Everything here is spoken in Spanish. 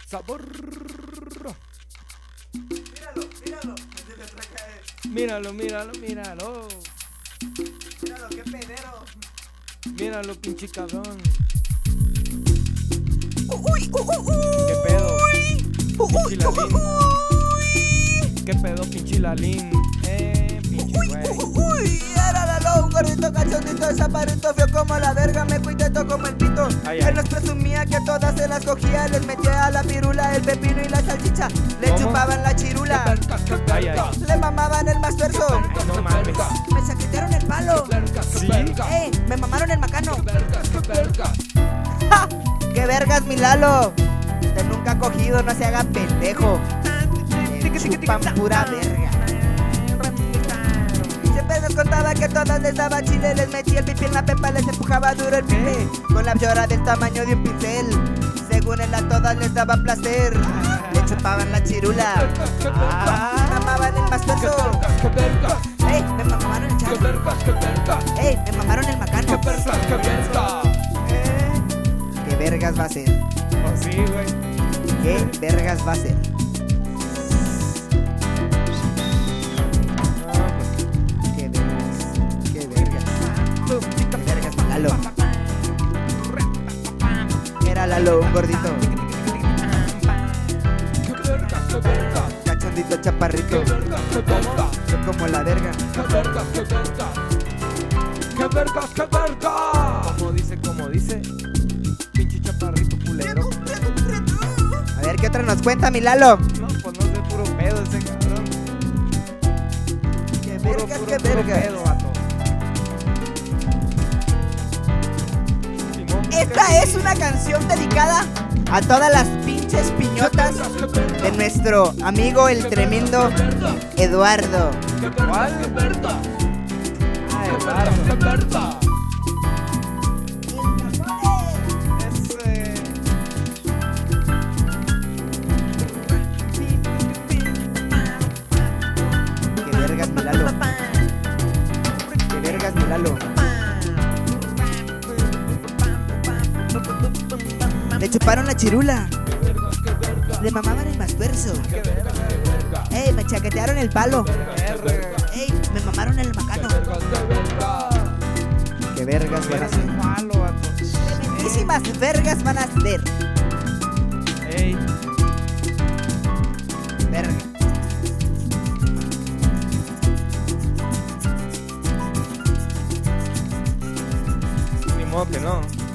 sabor. Míralo, míralo. Se le traca Míralo, míralo, míralo. Míralo, qué pedero. Míralo, pinche cabrón. Uy, ¿Qué pedo? uy, Pinche Lalín. ¿Qué pedo, pinche Lalín? Pinche güey. era Lalo, un gordito cachondito, chaparrito, feo como la verga, me cuiteto como el pito. Ay, Él ay. nos presumía que a todas se las cogía, les metía a la pirula, el pepino y la salchicha, le ¿Cómo? chupaban la chirula, Ay, ay. le mamaban el más tuerzo, No mames. me chaquetearon el palo, ¿Sí? me mamaron el macano. ¡Ja! ¡Qué vergas, mi Lalo! Usted nunca ha cogido, no se haga pendejo. Le chupan pura verga. Siempre nos contaba que a todas les daba chile, les metía el pipí en la pepa, les empujaba duro el pipe, con la llora del tamaño de un pincel. Según él a todas les daba placer, le chupaban la chirula, me mamaban el más tuerzo. ¡Ey! Me mamaron el charro. ¡Ey! Me mamaron el macano. ¿Qué vergas va a ser? Oh, sí, güey. ¿Qué vergas va a ser? ¿Qué vergas? ¿Qué vergas? ¿Qué vergas, Lalo? Era Lalo, un gordito, cachondito, chaparrito, como la verga. Como dice, pinche chaparrito culero. A ver, ¿qué otra nos cuenta, mi Lalo? No, pues no sé, puro pedo ese cabrón. ¿Qué Puro, vergas, puro, qué puro vergas? pedo, vato. Simón, Esta es una canción dedicada a todas las pinches piñotas de nuestro amigo el tremendo Eduardo. ¿Cuál? Ah, Eduardo. Ese. ¿Qué vergas, mi Lalo? ¿Qué vergas, mi Lalo? Le chuparon la chirula, le mamaban el mastuerzo. Ey, me chaquetearon el palo. Ey, me mamaron el macano. ¿Qué vergas van a hacer? Malo, vato. Tremendísimas vergas van a hacer. Ey, Verga. ni modo que no.